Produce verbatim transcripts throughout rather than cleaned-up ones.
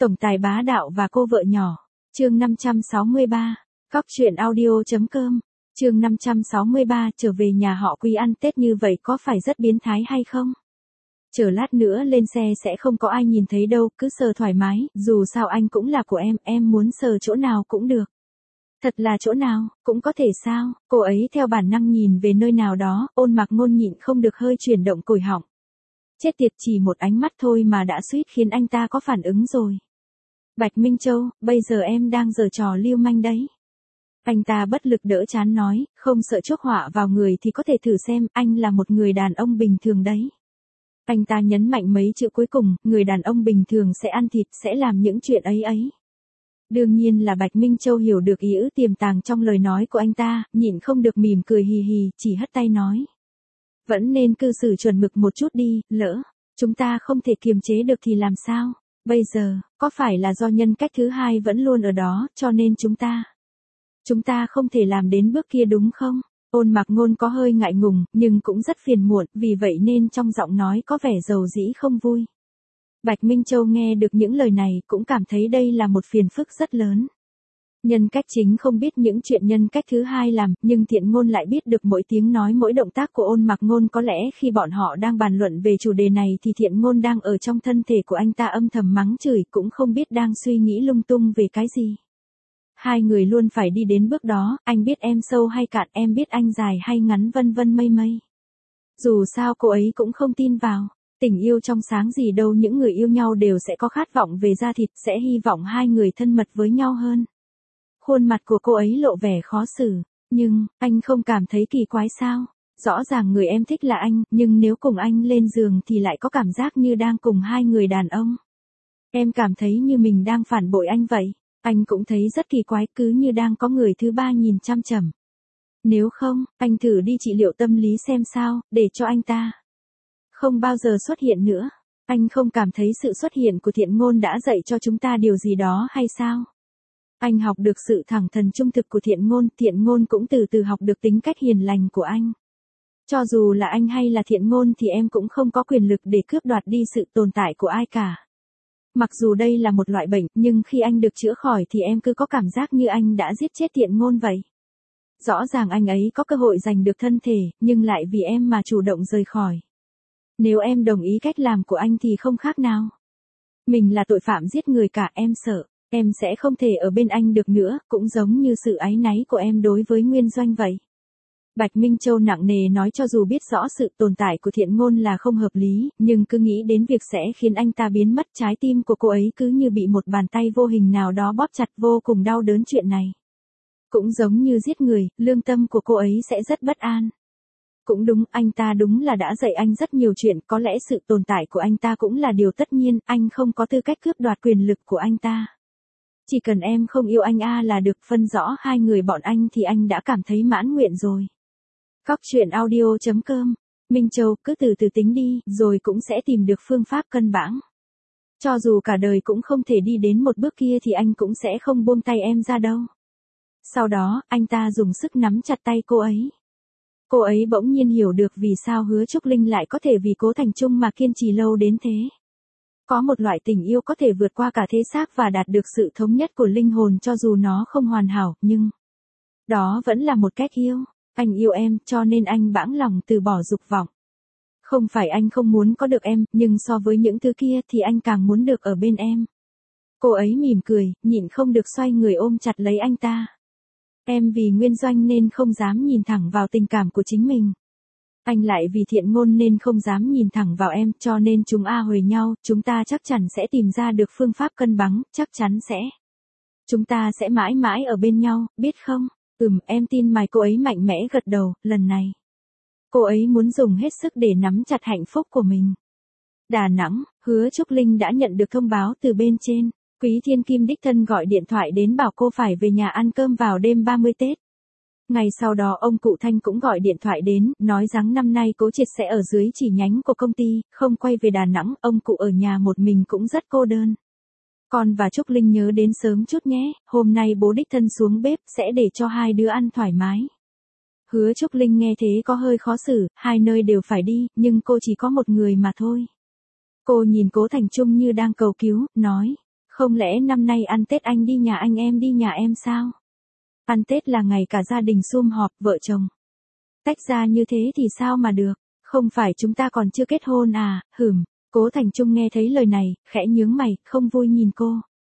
Tổng tài bá đạo và cô vợ nhỏ. Chương năm trăm sáu mươi ba. Cóc truyện audio.com. Chương năm trăm sáu mươi ba, trở về nhà họ Quý ăn Tết như vậy có phải rất biến thái hay không? Chờ lát nữa lên xe sẽ không có ai nhìn thấy đâu, cứ sờ thoải mái, dù sao anh cũng là của em, em muốn sờ chỗ nào cũng được. Thật là chỗ nào, cũng có thể sao? Cô ấy theo bản năng nhìn về nơi nào đó, Ôn Mặc Ngôn nhịn không được hơi chuyển động còi họng. Chết tiệt, chỉ một ánh mắt thôi mà đã suýt khiến anh ta có phản ứng rồi. Bạch Minh Châu, bây giờ em đang giở trò lưu manh đấy. Anh ta bất lực đỡ chán nói, không sợ chuốc họa vào người thì có thể thử xem, anh là một người đàn ông bình thường đấy. Anh ta nhấn mạnh mấy chữ cuối cùng, người đàn ông bình thường sẽ ăn thịt, sẽ làm những chuyện ấy ấy. Đương nhiên là Bạch Minh Châu hiểu được ý ứ tiềm tàng trong lời nói của anh ta, nhịn không được mỉm cười hì hì, chỉ hất tay nói. Vẫn nên cư xử chuẩn mực một chút đi, lỡ chúng ta không thể kiềm chế được thì làm sao? Bây giờ, có phải là do nhân cách thứ hai vẫn luôn ở đó, cho nên chúng ta... Chúng ta không thể làm đến bước kia đúng không? Ôn Mặc Ngôn có hơi ngại ngùng, nhưng cũng rất phiền muộn, vì vậy nên trong giọng nói có vẻ dầu dĩ không vui. Bạch Minh Châu nghe được những lời này cũng cảm thấy đây là một phiền phức rất lớn. Nhân cách chính không biết những chuyện nhân cách thứ hai làm, nhưng Thiện Ngôn lại biết được mỗi tiếng nói mỗi động tác của Ôn Mặc Ngôn. Có lẽ khi bọn họ đang bàn luận về chủ đề này thì Thiện Ngôn đang ở trong thân thể của anh ta âm thầm mắng chửi, cũng không biết đang suy nghĩ lung tung về cái gì. Hai người luôn phải đi đến bước đó, anh biết em sâu hay cạn, em biết anh dài hay ngắn, vân vân mây mây. Dù sao cô ấy cũng không tin vào tình yêu trong sáng gì đâu, những người yêu nhau đều sẽ có khát vọng về da thịt, sẽ hy vọng hai người thân mật với nhau hơn. Khuôn mặt của cô ấy lộ vẻ khó xử, nhưng, anh không cảm thấy kỳ quái sao? Rõ ràng người em thích là anh, nhưng nếu cùng anh lên giường thì lại có cảm giác như đang cùng hai người đàn ông. Em cảm thấy như mình đang phản bội anh vậy. Anh cũng thấy rất kỳ quái, cứ như đang có người thứ ba nhìn chăm chằm. Nếu không, anh thử đi trị liệu tâm lý xem sao, để cho anh ta không bao giờ xuất hiện nữa. Anh không cảm thấy sự xuất hiện của Thiện Ngôn đã dạy cho chúng ta điều gì đó hay sao? Anh học được sự thẳng thắn trung thực của Thiện Ngôn, Thiện Ngôn cũng từ từ học được tính cách hiền lành của anh. Cho dù là anh hay là Thiện Ngôn thì em cũng không có quyền lực để cướp đoạt đi sự tồn tại của ai cả. Mặc dù đây là một loại bệnh, nhưng khi anh được chữa khỏi thì em cứ có cảm giác như anh đã giết chết Thiện Ngôn vậy. Rõ ràng anh ấy có cơ hội giành được thân thể, nhưng lại vì em mà chủ động rời khỏi. Nếu em đồng ý cách làm của anh thì không khác nào mình là tội phạm giết người cả, em sợ em sẽ không thể ở bên anh được nữa, cũng giống như sự áy náy của em đối với Nguyên Doanh vậy. Bạch Minh Châu nặng nề nói, cho dù biết rõ sự tồn tại của Thiện Ngôn là không hợp lý, nhưng cứ nghĩ đến việc sẽ khiến anh ta biến mất, trái tim của cô ấy cứ như bị một bàn tay vô hình nào đó bóp chặt, vô cùng đau đớn chuyện này. Cũng giống như giết người, lương tâm của cô ấy sẽ rất bất an. Cũng đúng, anh ta đúng là đã dạy anh rất nhiều chuyện, có lẽ sự tồn tại của anh ta cũng là điều tất nhiên, anh không có tư cách cướp đoạt quyền lực của anh ta. Chỉ cần em không yêu anh a là được, phân rõ hai người bọn anh thì anh đã cảm thấy mãn nguyện rồi. Cóc truyện audio.com. Minh Châu, cứ từ từ tính đi, rồi cũng sẽ tìm được phương pháp cân bằng. Cho dù cả đời cũng không thể đi đến một bước kia thì anh cũng sẽ không buông tay em ra đâu. Sau đó, anh ta dùng sức nắm chặt tay cô ấy. Cô ấy bỗng nhiên hiểu được vì sao Hứa Trúc Linh lại có thể vì Cố Thành Trung mà kiên trì lâu đến thế. Có một loại tình yêu có thể vượt qua cả thế xác và đạt được sự thống nhất của linh hồn, cho dù nó không hoàn hảo, nhưng đó vẫn là một cách yêu. Anh yêu em, cho nên anh bẵng lòng từ bỏ dục vọng. Không phải anh không muốn có được em, nhưng so với những thứ kia thì anh càng muốn được ở bên em. Cô ấy mỉm cười, nhịn không được xoay người ôm chặt lấy anh ta. Em vì Nguyên Doanh nên không dám nhìn thẳng vào tình cảm của chính mình. Anh lại vì Thiện Ngôn nên không dám nhìn thẳng vào em, cho nên chúng a huề nhau, chúng ta chắc chắn sẽ tìm ra được phương pháp cân bằng, chắc chắn sẽ. Chúng ta sẽ mãi mãi ở bên nhau, biết không? Ừm, em tin mày. Cô ấy mạnh mẽ gật đầu, lần này cô ấy muốn dùng hết sức để nắm chặt hạnh phúc của mình. Đà Nẵng, Hứa Trúc Linh đã nhận được thông báo từ bên trên. Quý Thiên Kim đích thân gọi điện thoại đến bảo cô phải về nhà ăn cơm vào đêm ba mươi Tết. Ngày sau đó ông cụ Thanh cũng gọi điện thoại đến, nói rằng năm nay Cố Triệt sẽ ở dưới chỉ nhánh của công ty, không quay về Đà Nẵng, ông cụ ở nhà một mình cũng rất cô đơn. Con và Trúc Linh nhớ đến sớm chút nhé, hôm nay bố đích thân xuống bếp, sẽ để cho hai đứa ăn thoải mái. Hứa Trúc Linh nghe thế có hơi khó xử, hai nơi đều phải đi, nhưng cô chỉ có một người mà thôi. Cô nhìn Cố Thành Trung như đang cầu cứu, nói, Không lẽ năm nay ăn Tết anh đi nhà anh em đi nhà em sao? Ăn Tết là ngày cả gia đình sum họp, vợ chồng. Tách ra như thế thì sao mà được, không phải chúng ta còn chưa kết hôn à, hửm. Cố Thành Trung nghe thấy lời này, khẽ nhướng mày, không vui nhìn cô.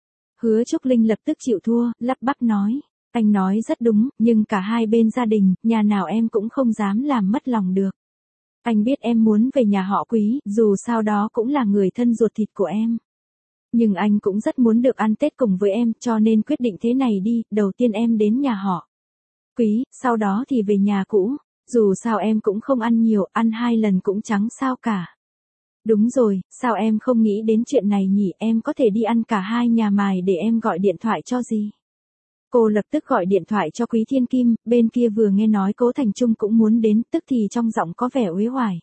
Hứa Trúc Linh lập tức chịu thua, lắp bắp nói. Anh nói rất đúng, nhưng cả hai bên gia đình, nhà nào em cũng không dám làm mất lòng được. Anh biết em muốn về nhà họ Quý, dù sao đó cũng là người thân ruột thịt của em. Nhưng anh cũng rất muốn được ăn Tết cùng với em, cho nên quyết định thế này đi, đầu tiên em đến nhà họ Quý, sau đó thì về nhà cũ. Dù sao em cũng không ăn nhiều, ăn hai lần cũng chẳng sao cả. Đúng rồi, sao em không nghĩ đến chuyện này nhỉ, em có thể đi ăn cả hai nhà mài, để em gọi điện thoại cho gì. Cô lập tức gọi điện thoại cho Quý Thiên Kim, bên kia vừa nghe nói Cố Thành Trung cũng muốn đến, tức thì trong giọng có vẻ uể oải.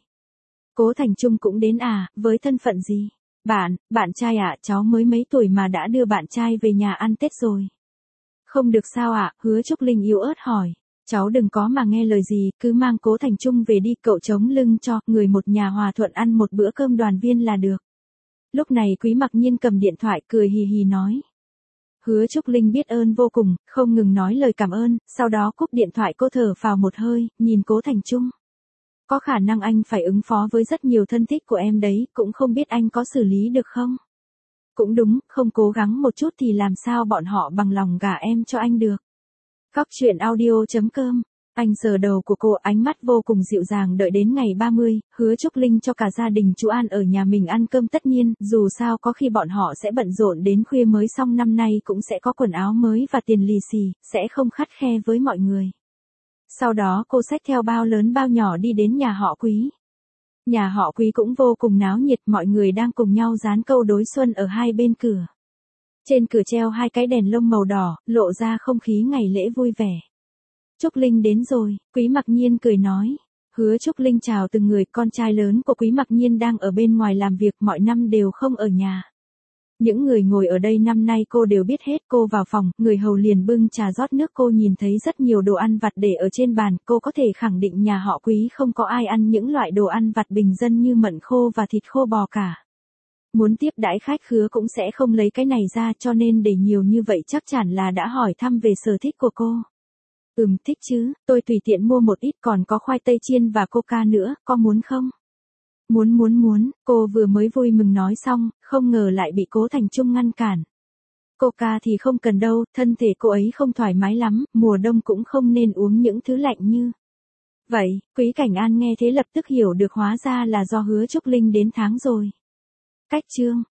Cố Thành Trung cũng đến à, với thân phận gì? Bạn, bạn trai ạ, à, cháu mới mấy tuổi mà đã đưa bạn trai về nhà ăn Tết rồi. Không được sao ạ, à? Hứa Trúc Linh yếu ớt hỏi. Cháu đừng có mà nghe lời gì, cứ mang Cố Thành Trung về đi, cậu chống lưng cho, người một nhà hòa thuận ăn một bữa cơm đoàn viên là được. Lúc này Quý Mặc Nhiên cầm điện thoại cười hì hì nói. Hứa Trúc Linh biết ơn vô cùng, không ngừng nói lời cảm ơn, sau đó cúp điện thoại cô thở phào một hơi, nhìn Cố Thành Trung. Có khả năng anh phải ứng phó với rất nhiều thân thích của em đấy, cũng không biết anh có xử lý được không? Cũng đúng, không cố gắng một chút thì làm sao bọn họ bằng lòng gả em cho anh được. Góc truyện audio chấm com. Anh sờ đầu của cô, ánh mắt vô cùng dịu dàng, đợi đến ngày ba mươi, Hứa Trúc Linh cho cả gia đình chú An ở nhà mình ăn cơm, tất nhiên, dù sao có khi bọn họ sẽ bận rộn đến khuya mới xong, năm nay cũng sẽ có quần áo mới và tiền lì xì, sẽ không khắt khe với mọi người. Sau đó cô xách theo bao lớn bao nhỏ đi đến nhà họ Quý. Nhà họ Quý cũng vô cùng náo nhiệt, mọi người đang cùng nhau dán câu đối xuân ở hai bên cửa. Trên cửa treo hai cái đèn lông màu đỏ, lộ ra không khí ngày lễ vui vẻ. Trúc Linh đến rồi, Quý Mặc Nhiên cười nói. Hứa Trúc Linh chào từng người, con trai lớn của Quý Mặc Nhiên đang ở bên ngoài làm việc, mọi năm đều không ở nhà. Những người ngồi ở đây năm nay cô đều biết hết, cô vào phòng, người hầu liền bưng trà rót nước, cô nhìn thấy rất nhiều đồ ăn vặt để ở trên bàn, cô có thể khẳng định nhà họ Quý không có ai ăn những loại đồ ăn vặt bình dân như mận khô và thịt khô bò cả. Muốn tiếp đãi khách khứa cũng sẽ không lấy cái này ra, cho nên để nhiều như vậy chắc chắn là đã hỏi thăm về sở thích của cô. Ừm, thích chứ, tôi tùy tiện mua một ít, còn có khoai tây chiên và coca nữa, có muốn không? Muốn muốn muốn, cô vừa mới vui mừng nói xong, không ngờ lại bị Cố Thành Trung ngăn cản. Coca thì không cần đâu, thân thể cô ấy không thoải mái lắm, mùa đông cũng không nên uống những thứ lạnh như vậy. Quý Cảnh An nghe thế lập tức hiểu được, hóa ra là do Hứa Trúc Linh đến tháng rồi. Cách chương